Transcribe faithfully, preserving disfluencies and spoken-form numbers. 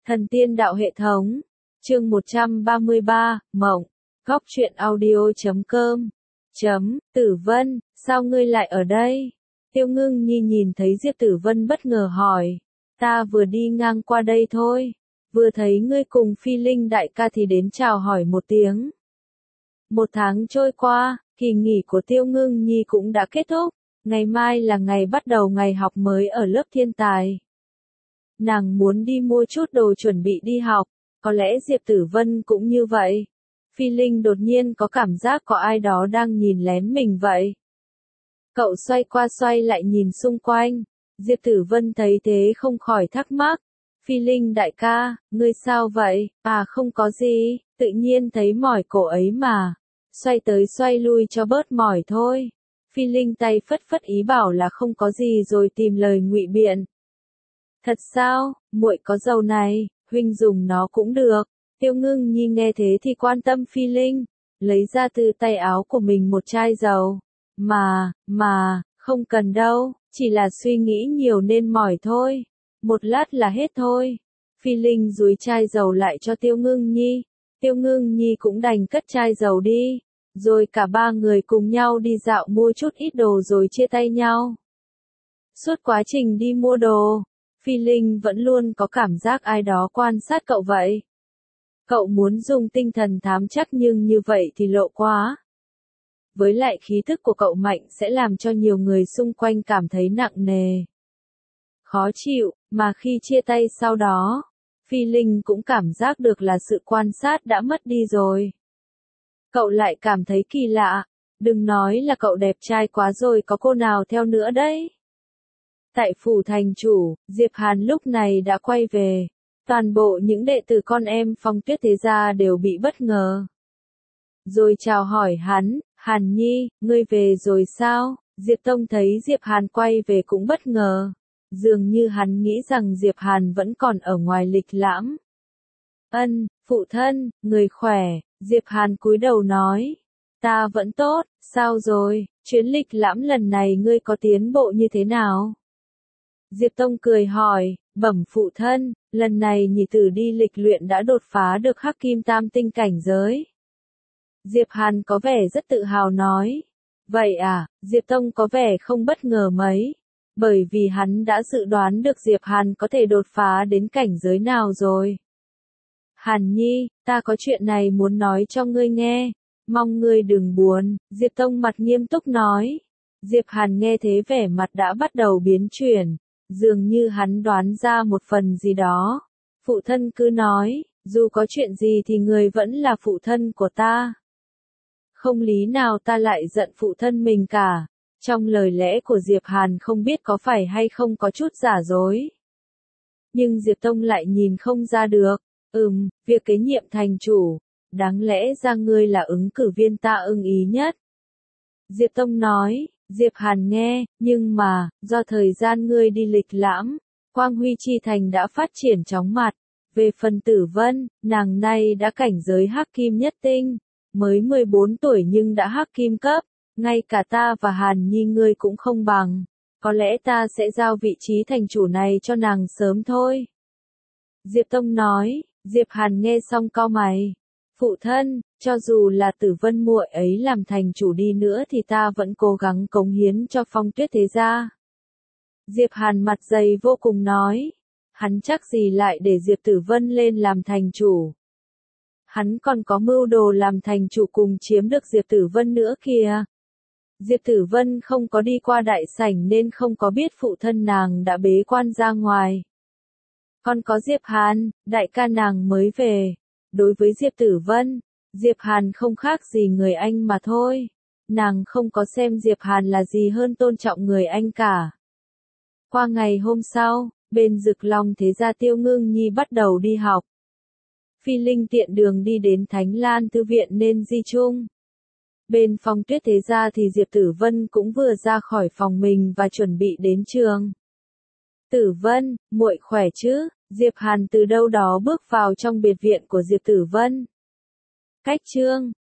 Thần tiên đạo hệ thống. Chương một trăm ba mươi ba, Mộng. Góc truyện audio chấm com. Chấm, Tử Vân, sao ngươi lại ở đây? Tiêu Ngưng Nhi nhìn thấy Diệp Tử Vân bất ngờ hỏi. Ta vừa đi ngang qua đây thôi. Vừa thấy ngươi cùng Phi Linh đại ca thì đến chào hỏi một tiếng. Một tháng trôi qua, kỳ nghỉ của Tiêu Ngưng Nhi cũng đã kết thúc. Ngày mai là ngày bắt đầu ngày học mới ở lớp thiên tài. Nàng muốn đi mua chút đồ chuẩn bị đi học, có lẽ Diệp Tử Vân cũng như vậy. Phi Linh đột nhiên có cảm giác có ai đó đang nhìn lén mình vậy. Cậu xoay qua xoay lại nhìn xung quanh, Diệp Tử Vân thấy thế không khỏi thắc mắc. Phi Linh đại ca, ngươi sao vậy? À không có gì, tự nhiên thấy mỏi cổ ấy mà. Xoay tới xoay lui cho bớt mỏi thôi. Phi Linh tay phất phất ý bảo là không có gì rồi tìm lời ngụy biện. Thật sao, muội có dầu này, huynh dùng nó cũng được. Tiêu Ngưng Nhi nghe thế thì quan tâm Phi Linh, lấy ra từ tay áo của mình một chai dầu. Mà, mà, không cần đâu, chỉ là suy nghĩ nhiều nên mỏi thôi. Một lát là hết thôi. Phi Linh dúi chai dầu lại cho Tiêu Ngưng Nhi. Tiêu Ngưng Nhi cũng đành cất chai dầu đi. Rồi cả ba người cùng nhau đi dạo mua chút ít đồ rồi chia tay nhau. Suốt quá trình đi mua đồ, Phi Linh vẫn luôn có cảm giác ai đó quan sát cậu vậy. Cậu muốn dùng tinh thần thám chắc nhưng như vậy thì lộ quá. Với lại khí thức của cậu mạnh sẽ làm cho nhiều người xung quanh cảm thấy nặng nề. Khó chịu, mà khi chia tay sau đó, Phi Linh cũng cảm giác được là sự quan sát đã mất đi rồi. Cậu lại cảm thấy kỳ lạ, đừng nói là cậu đẹp trai quá rồi có cô nào theo nữa đấy. Tại phủ thành chủ, Diệp Hàn lúc này đã quay về. Toàn bộ những đệ tử con em Phong Tuyết Thế Gia đều bị bất ngờ. Rồi chào hỏi hắn, Hàn Nhi, ngươi về rồi sao? Diệp Tông thấy Diệp Hàn quay về cũng bất ngờ. Dường như hắn nghĩ rằng Diệp Hàn vẫn còn ở ngoài lịch lãm. Ân, phụ thân, người khỏe, Diệp Hàn cúi đầu nói. Ta vẫn tốt, sao rồi, chuyến lịch lãm lần này ngươi có tiến bộ như thế nào? Diệp Tông cười hỏi, bẩm phụ thân, lần này nhị tử đi lịch luyện đã đột phá được Hắc Kim Tam tinh cảnh giới. Diệp Hàn có vẻ rất tự hào nói. Vậy à, Diệp Tông có vẻ không bất ngờ mấy, bởi vì hắn đã dự đoán được Diệp Hàn có thể đột phá đến cảnh giới nào rồi. Hàn Nhi, ta có chuyện này muốn nói cho ngươi nghe, mong ngươi đừng buồn, Diệp Tông mặt nghiêm túc nói. Diệp Hàn nghe thế vẻ mặt đã bắt đầu biến chuyển. Dường như hắn đoán ra một phần gì đó. Phụ thân cứ nói, dù có chuyện gì thì người vẫn là phụ thân của ta. Không lý nào ta lại giận phụ thân mình cả. Trong lời lẽ của Diệp Hàn không biết có phải hay không có chút giả dối. Nhưng Diệp Tông lại nhìn không ra được. Ừm, việc kế nhiệm thành chủ, đáng lẽ ra ngươi là ứng cử viên ta ưng ý nhất. Diệp Tông nói. Diệp Hàn nghe, nhưng mà, do thời gian ngươi đi lịch lãm, Quang Huy Chi Thành đã phát triển chóng mặt. Về phần Tử Vân, nàng nay đã cảnh giới Hắc Kim nhất tinh, mới mười bốn tuổi nhưng đã Hắc Kim cấp, ngay cả ta và Hàn Nhi ngươi cũng không bằng. Có lẽ ta sẽ giao vị trí thành chủ này cho nàng sớm thôi. Diệp Tông nói, Diệp Hàn nghe xong cau mày. Phụ thân, cho dù là Tử Vân muội ấy làm thành chủ đi nữa thì ta vẫn cố gắng cống hiến cho Phong Tuyết Thế Gia. Diệp Hàn mặt dày vô cùng nói. Hắn chắc gì lại để Diệp Tử Vân lên làm thành chủ. Hắn còn có mưu đồ làm thành chủ cùng chiếm được Diệp Tử Vân nữa kìa. Diệp Tử Vân không có đi qua đại sảnh nên không có biết phụ thân nàng đã bế quan ra ngoài. Còn có Diệp Hàn, đại ca nàng mới về. Đối với Diệp Tử Vân, Diệp Hàn không khác gì người anh mà thôi. Nàng không có xem Diệp Hàn là gì hơn tôn trọng người anh cả. Qua ngày hôm sau, bên Dực Long Thế Gia Tiêu Ngưng Nhi bắt đầu đi học. Phi Linh tiện đường đi đến Thánh Lan Thư Viện nên di chung. Bên Phong Tuyết Thế Gia thì Diệp Tử Vân cũng vừa ra khỏi phòng mình và chuẩn bị đến trường. Tử Vân, muội khỏe chứ? Diệp Hàn từ đâu đó bước vào trong biệt viện của Diệp Tử Vân. Cách chương